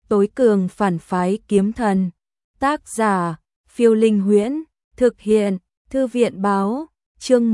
tối cường phản phái kiếm thần. Tác giả, Phiêu Linh Huyễn, thực hiện, Thư viện báo, chương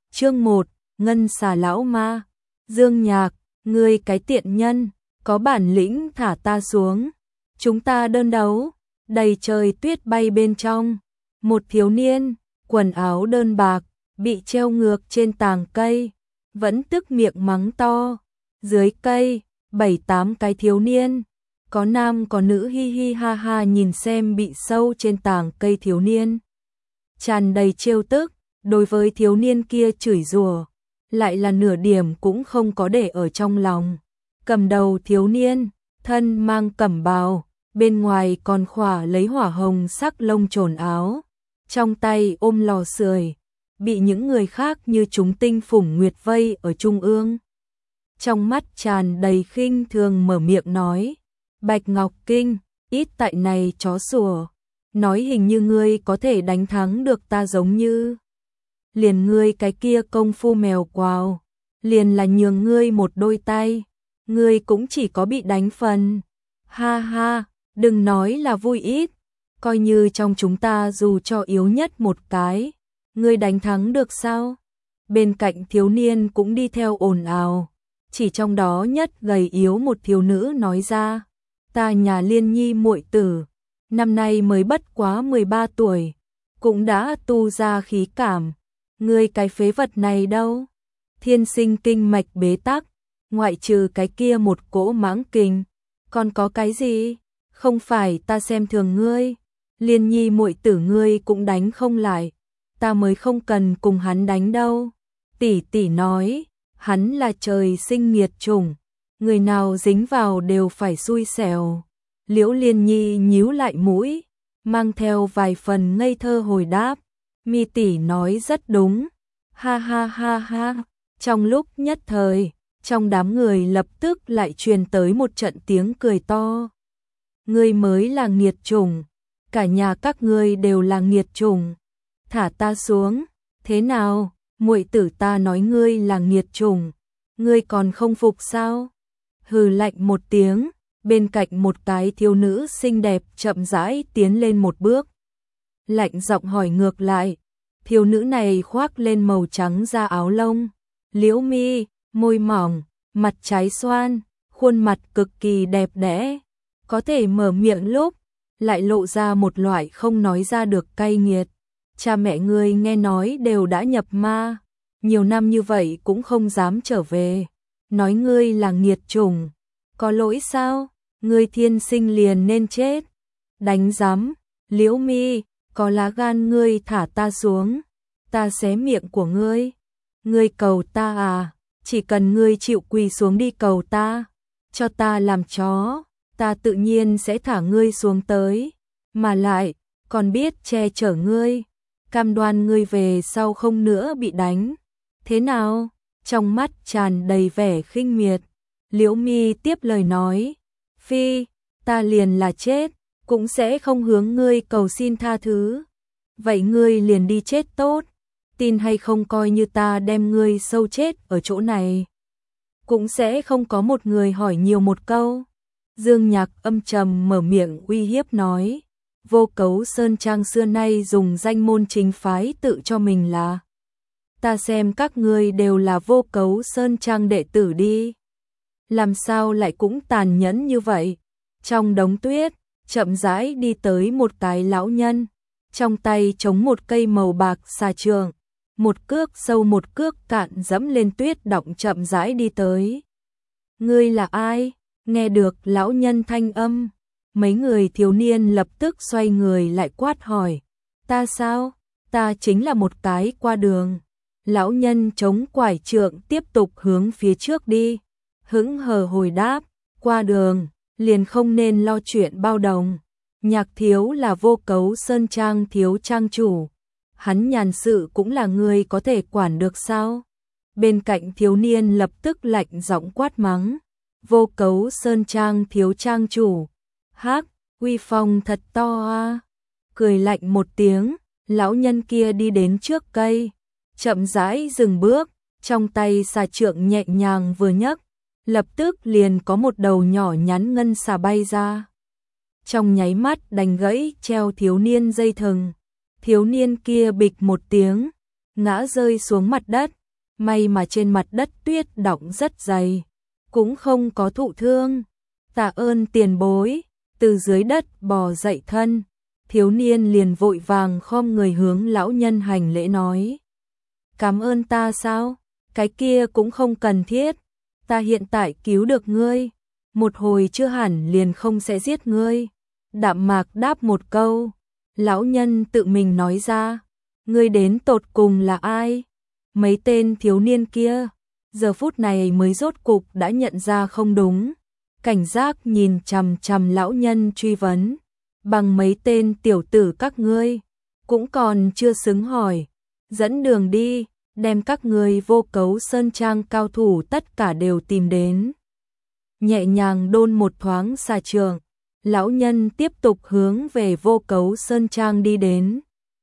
1, Ngân Xà Lão Ma. Dương Nhạc, ngươi cái tiện nhân, có bản lĩnh thả ta xuống. Chúng ta đơn đấu. Đầy trời tuyết bay bên trong. Một thiếu niên, quần áo đơn bạc, bị treo ngược trên tàng cây, vẫn tức miệng mắng to. Dưới cây, 7-8 cái thiếu niên, có nam có nữ hi hi ha ha nhìn xem bị sâu trên tàng cây thiếu niên. Tràn đầy trêu tức, đối với thiếu niên kia chửi rủa, lại là nửa điểm cũng không có để ở trong lòng. Cầm đầu thiếu niên, thân mang cẩm bào, bên ngoài còn khỏa lấy hỏa hồng sắc lông trồn áo, trong tay ôm lò sưởi, bị những người khác như chúng tinh phủng nguyệt vây ở trung ương. Trong mắt tràn đầy khinh thường mở miệng nói, Bạch Ngọc Kinh, ít tại này chó sủa, nói hình như ngươi có thể đánh thắng được ta giống như. Liền ngươi cái kia công phu mèo quào, liền là nhường ngươi một đôi tay, ngươi cũng chỉ có bị đánh phần. Ha ha, đừng nói là vui ít, coi như trong chúng ta dù cho yếu nhất một cái, ngươi đánh thắng được sao? Bên cạnh thiếu niên cũng đi theo ồn ào, chỉ trong đó nhất gầy yếu một thiếu nữ nói ra, ta nhà Liên Nhi muội tử, năm nay mới bất quá 13 tuổi, cũng đã tu ra khí cảm, ngươi cái phế vật này đâu? Thiên sinh kinh mạch bế tắc, ngoại trừ cái kia một cỗ mãng kình, còn có cái gì? Không phải ta xem thường ngươi, Liên Nhi muội tử ngươi cũng đánh không lại, ta mới không cần cùng hắn đánh đâu. Tỷ tỷ nói, hắn là trời sinh nghiệt chủng, người nào dính vào đều phải xui xẻo. Liễu Liên Nhi nhíu lại mũi, mang theo vài phần ngây thơ hồi đáp, Mi tỷ nói rất đúng. Ha ha ha ha. Trong lúc nhất thời, trong đám người lập tức lại truyền tới một trận tiếng cười to. Ngươi mới là nghiệt chủng, cả nhà các ngươi đều là nghiệt chủng. Thả ta xuống, thế nào? Muội tử ta nói ngươi là nghiệt chủng, ngươi còn không phục sao? Hừ lạnh một tiếng, bên cạnh một cái thiếu nữ xinh đẹp chậm rãi tiến lên một bước. Lạnh giọng hỏi ngược lại, thiếu nữ này khoác lên màu trắng da áo lông, liễu mi, môi mỏng, mặt trái xoan, khuôn mặt cực kỳ đẹp đẽ, có thể mở miệng lúc, lại lộ ra một loại không nói ra được cay nghiệt. Cha mẹ ngươi nghe nói đều đã nhập ma, nhiều năm như vậy cũng không dám trở về, nói ngươi là nghiệt chủng, có lỗi sao? Ngươi thiên sinh liền nên chết. Đánh rắm, Liễu Mi, có lá gan ngươi thả ta xuống, ta xé miệng của ngươi. Ngươi cầu ta à? Chỉ cần ngươi chịu quỳ xuống đi cầu ta, cho ta làm chó, ta tự nhiên sẽ thả ngươi xuống tới, mà lại còn biết che chở ngươi, cam đoan ngươi về sau không nữa bị đánh. Thế nào? Trong mắt tràn đầy vẻ khinh miệt, Liễu Mi tiếp lời nói, phi, ta liền là chết, cũng sẽ không hướng ngươi cầu xin tha thứ. Vậy ngươi liền đi chết tốt, tin hay không coi như ta đem ngươi sâu chết ở chỗ này. Cũng sẽ không có một người hỏi nhiều một câu. Dương Nhạc âm trầm mở miệng uy hiếp nói, Vô Cấu Sơn Trang xưa nay dùng danh môn chính phái tự cho mình là. Ta xem các ngươi đều là Vô Cấu Sơn Trang đệ tử đi. Làm sao lại cũng tàn nhẫn như vậy? Trong đống tuyết, chậm rãi đi tới một cái lão nhân, trong tay chống một cây màu bạc xà trường, một cước sâu một cước cạn dẫm lên tuyết đọng chậm rãi đi tới. Ngươi là ai? Nghe được lão nhân thanh âm, mấy người thiếu niên lập tức xoay người lại quát hỏi, ta sao? Ta chính là một cái qua đường. Lão nhân chống quải trượng tiếp tục hướng phía trước đi, hững hờ hồi đáp, qua đường, liền không nên lo chuyện bao đồng. Nhạc thiếu là Vô Cấu Sơn Trang thiếu trang chủ, hắn nhàn sự cũng là người có thể quản được sao? Bên cạnh thiếu niên lập tức lạnh giọng quát mắng, Vô Cấu Sơn Trang thiếu trang chủ, hắc, uy phong thật to a. Cười lạnh một tiếng, lão nhân kia đi đến trước cây, chậm rãi dừng bước, trong tay xà trượng nhẹ nhàng vừa nhấc, lập tức liền có một đầu nhỏ nhắn ngân xà bay ra. trong nháy mắt đánh gãy treo thiếu niên dây thừng. Thiếu niên kia bịch một tiếng, ngã rơi xuống mặt đất, may mà trên mặt đất tuyết đọng rất dày, cũng không có thụ thương. Tạ ơn tiền bối, từ dưới đất bò dậy thân, thiếu niên liền vội vàng khom người hướng lão nhân hành lễ nói. Cảm ơn ta sao? Cái kia cũng không cần thiết, ta hiện tại cứu được ngươi, một hồi chưa hẳn liền không sẽ giết ngươi. Đạm Mạc đáp một câu, lão nhân tự mình nói ra, ngươi đến tột cùng là ai? Mấy tên thiếu niên kia, giờ phút này mới rốt cục đã nhận ra không đúng, cảnh giác nhìn chằm chằm lão nhân truy vấn, bằng mấy tên tiểu tử các ngươi, cũng còn chưa xứng hỏi, dẫn đường đi, đem các ngươi Vô Cấu Sơn Trang cao thủ tất cả đều tìm đến. Nhẹ nhàng đôn một thoáng xà trường, lão nhân tiếp tục hướng về Vô Cấu Sơn Trang đi đến.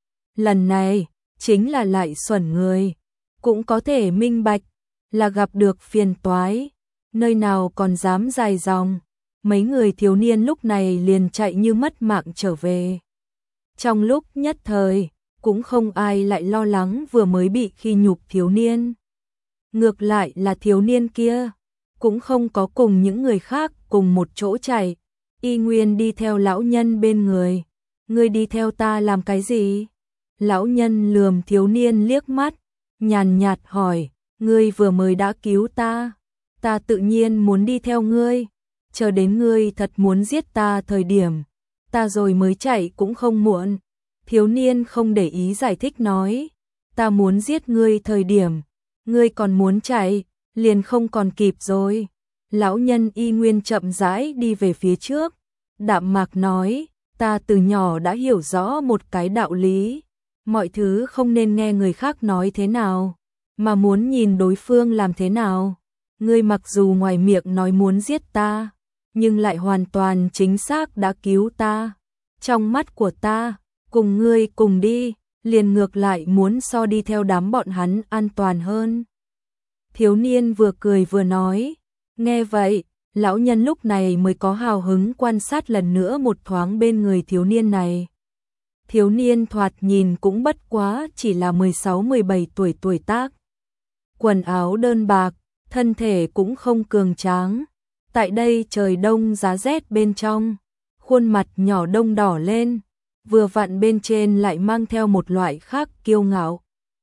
Lần này, chính là lại xuẩn người, cũng có thể minh bạch, là gặp được phiền toái, nơi nào còn dám dài dòng. Mấy người thiếu niên lúc này liền chạy như mất mạng trở về. Trong lúc nhất thời, cũng không ai lại lo lắng vừa mới bị khi nhục thiếu niên. Ngược lại là thiếu niên kia, cũng không có cùng những người khác cùng một chỗ chạy, y nguyên đi theo lão nhân bên người. Ngươi đi theo ta làm cái gì? Lão nhân lườm thiếu niên liếc mắt, nhàn nhạt hỏi, ngươi vừa mới đã cứu ta, ta tự nhiên muốn đi theo ngươi, chờ đến ngươi thật muốn giết ta thời điểm, ta rồi mới chạy cũng không muộn. Thiếu niên không để ý giải thích nói, ta muốn giết ngươi thời điểm, ngươi còn muốn chạy, liền không còn kịp rồi. Lão nhân y nguyên chậm rãi đi về phía trước, Đạm Mạc nói, ta từ nhỏ đã hiểu rõ một cái đạo lý, mọi thứ không nên nghe người khác nói thế nào, mà muốn nhìn đối phương làm thế nào. Ngươi mặc dù ngoài miệng nói muốn giết ta, nhưng lại hoàn toàn chính xác đã cứu ta. Trong mắt của ta, cùng ngươi cùng đi, liền ngược lại muốn so đi theo đám bọn hắn an toàn hơn. Thiếu niên vừa cười vừa nói, nghe vậy, lão nhân lúc này mới có hào hứng quan sát lần nữa một thoáng bên người thiếu niên này. Thiếu niên thoạt nhìn cũng bất quá chỉ là 16-17 tuổi tác. Quần áo đơn bạc, thân thể cũng không cường tráng. Tại đây trời đông giá rét bên trong, khuôn mặt nhỏ đông đỏ lên, vừa vặn bên trên lại mang theo một loại khác kiêu ngạo.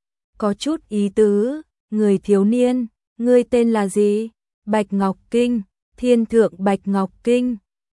Có chút ý tứ, người thiếu niên, ngươi tên là gì? Bạch Ngọc Kinh, Thiên Thượng Bạch Ngọc Kinh,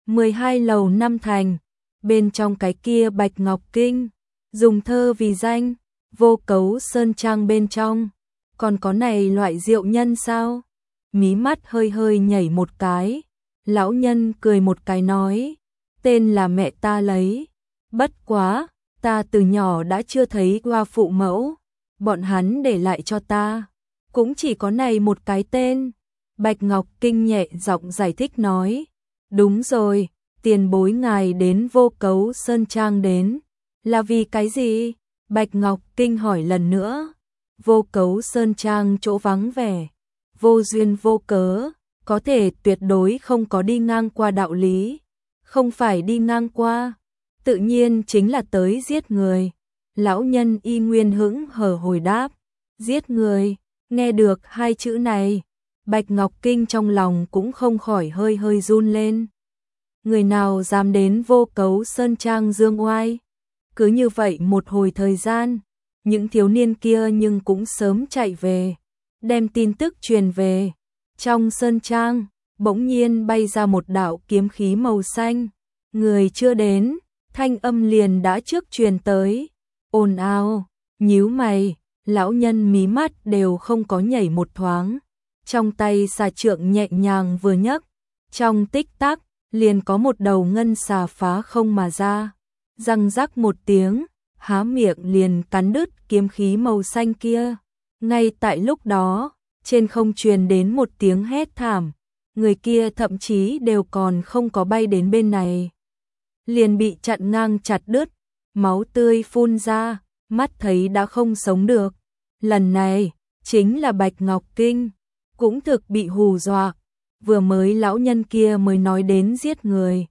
12 lầu 5 thành, bên trong cái kia Bạch Ngọc Kinh, dùng thơ vì danh, Vô Cấu Sơn Trang bên trong, còn có này loại diệu nhân sao? Mí mắt hơi hơi nhảy một cái, lão nhân cười một cái nói, tên là mẹ ta lấy, bất quá, ta từ nhỏ đã chưa thấy qua phụ mẫu, bọn hắn để lại cho ta, cũng chỉ có này một cái tên. Bạch Ngọc Kinh nhẹ giọng giải thích nói, đúng rồi, tiền bối ngài đến Vô Cấu Sơn Trang đến, là vì cái gì? Bạch Ngọc Kinh hỏi lần nữa. Vô Cấu Sơn Trang chỗ vắng vẻ, vô duyên vô cớ, có thể tuyệt đối không có đi ngang qua đạo lý, không phải đi ngang qua, tự nhiên chính là tới giết người. Lão nhân y nguyên hững hờ hồi đáp, giết người, nghe được hai chữ này, Bạch Ngọc Kinh trong lòng cũng không khỏi hơi hơi run lên. Người nào dám đến Vô Cấu Sơn Trang dương oai? Cứ như vậy một hồi thời gian, những thiếu niên kia nhưng cũng sớm chạy về, đem tin tức truyền về. Trong sơn trang, bỗng nhiên bay ra một đạo kiếm khí màu xanh, người chưa đến, thanh âm liền đã trước truyền tới. Ồn ào, nhíu mày, lão nhân mí mắt đều không có nhảy một thoáng, trong tay xà trượng nhẹ nhàng vừa nhấc, trong tích tắc, liền có một đầu ngân xà phá không mà ra, răng rắc một tiếng, há miệng liền cắn đứt kiếm khí màu xanh kia. Ngay tại lúc đó, trên không truyền đến một tiếng hét thảm, người kia thậm chí đều còn không có bay đến bên này, liền bị chặn ngang chặt đứt, máu tươi phun ra, mắt thấy đã không sống được. Lần này, chính là Bạch Ngọc Kinh, cũng thực bị hù dọa, vừa mới lão nhân kia mới nói đến giết người,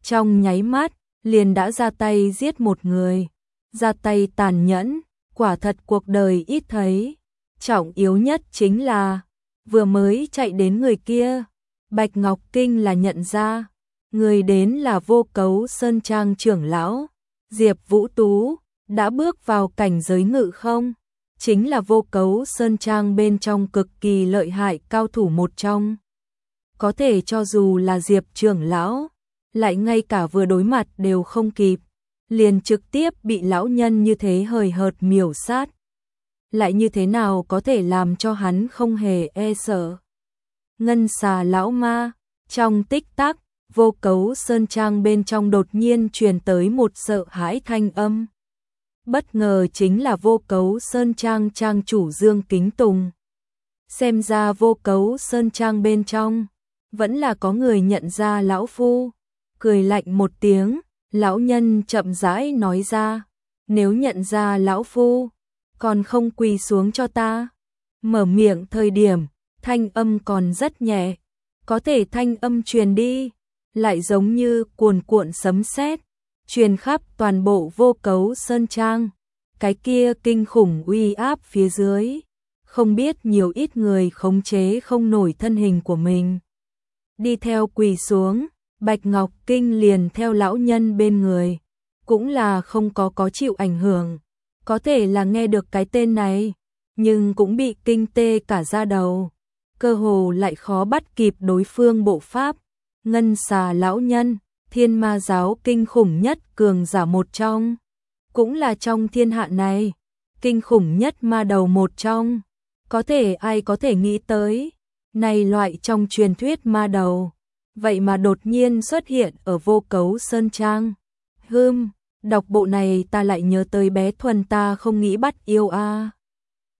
trong nháy mắt, liền đã ra tay giết một người. Ra tay tàn nhẫn, quả thật cuộc đời ít thấy. Trọng yếu nhất chính là, vừa mới chạy đến người kia, Bạch Ngọc Kinh là nhận ra, người đến là Vô Cấu Sơn Trang trưởng lão, Diệp Vũ Tú, đã bước vào cảnh giới ngự không, chính là Vô Cấu Sơn Trang bên trong cực kỳ lợi hại cao thủ một trong. Có thể cho dù là Diệp trưởng lão, lại ngay cả vừa đối mặt đều không kịp, liền trực tiếp bị lão nhân như thế hời hợt miểu sát. Lại như thế nào có thể làm cho hắn không hề e sợ. Ngân xà lão ma, trong tích tắc, Vô Cấu Sơn Trang bên trong đột nhiên truyền tới một sợ hãi thanh âm. Bất ngờ chính là Vô Cấu Sơn Trang trang chủ Dương Kính Tùng. Xem ra Vô Cấu Sơn Trang bên trong, vẫn là có người nhận ra lão phu. Cười lạnh một tiếng, lão nhân chậm rãi nói ra, nếu nhận ra lão phu, còn không quỳ xuống cho ta. Mở miệng thời điểm, thanh âm còn rất nhẹ, có thể thanh âm truyền đi, lại giống như cuồn cuộn sấm sét, truyền khắp toàn bộ Vô Cấu Sơn Trang. Cái kia kinh khủng uy áp phía dưới, không biết nhiều ít người khống chế không nổi thân hình của mình. Đi theo quỳ xuống, Bạch Ngọc Kinh liền theo lão nhân bên người, cũng là không có chịu ảnh hưởng, có thể là nghe được cái tên này, nhưng cũng bị kinh tê cả da đầu, cơ hồ lại khó bắt kịp đối phương bộ pháp. Ngân xà lão nhân, Thiên Ma giáo kinh khủng nhất cường giả một trong, cũng là trong thiên hạ này, kinh khủng nhất ma đầu một trong, có thể ai có thể nghĩ tới, này loại trong truyền thuyết ma đầu, vậy mà đột nhiên xuất hiện ở Vô Cấu Sơn Trang. Đọc bộ này ta lại nhớ tới bé Thuần ta không nghĩ bắt yêu a.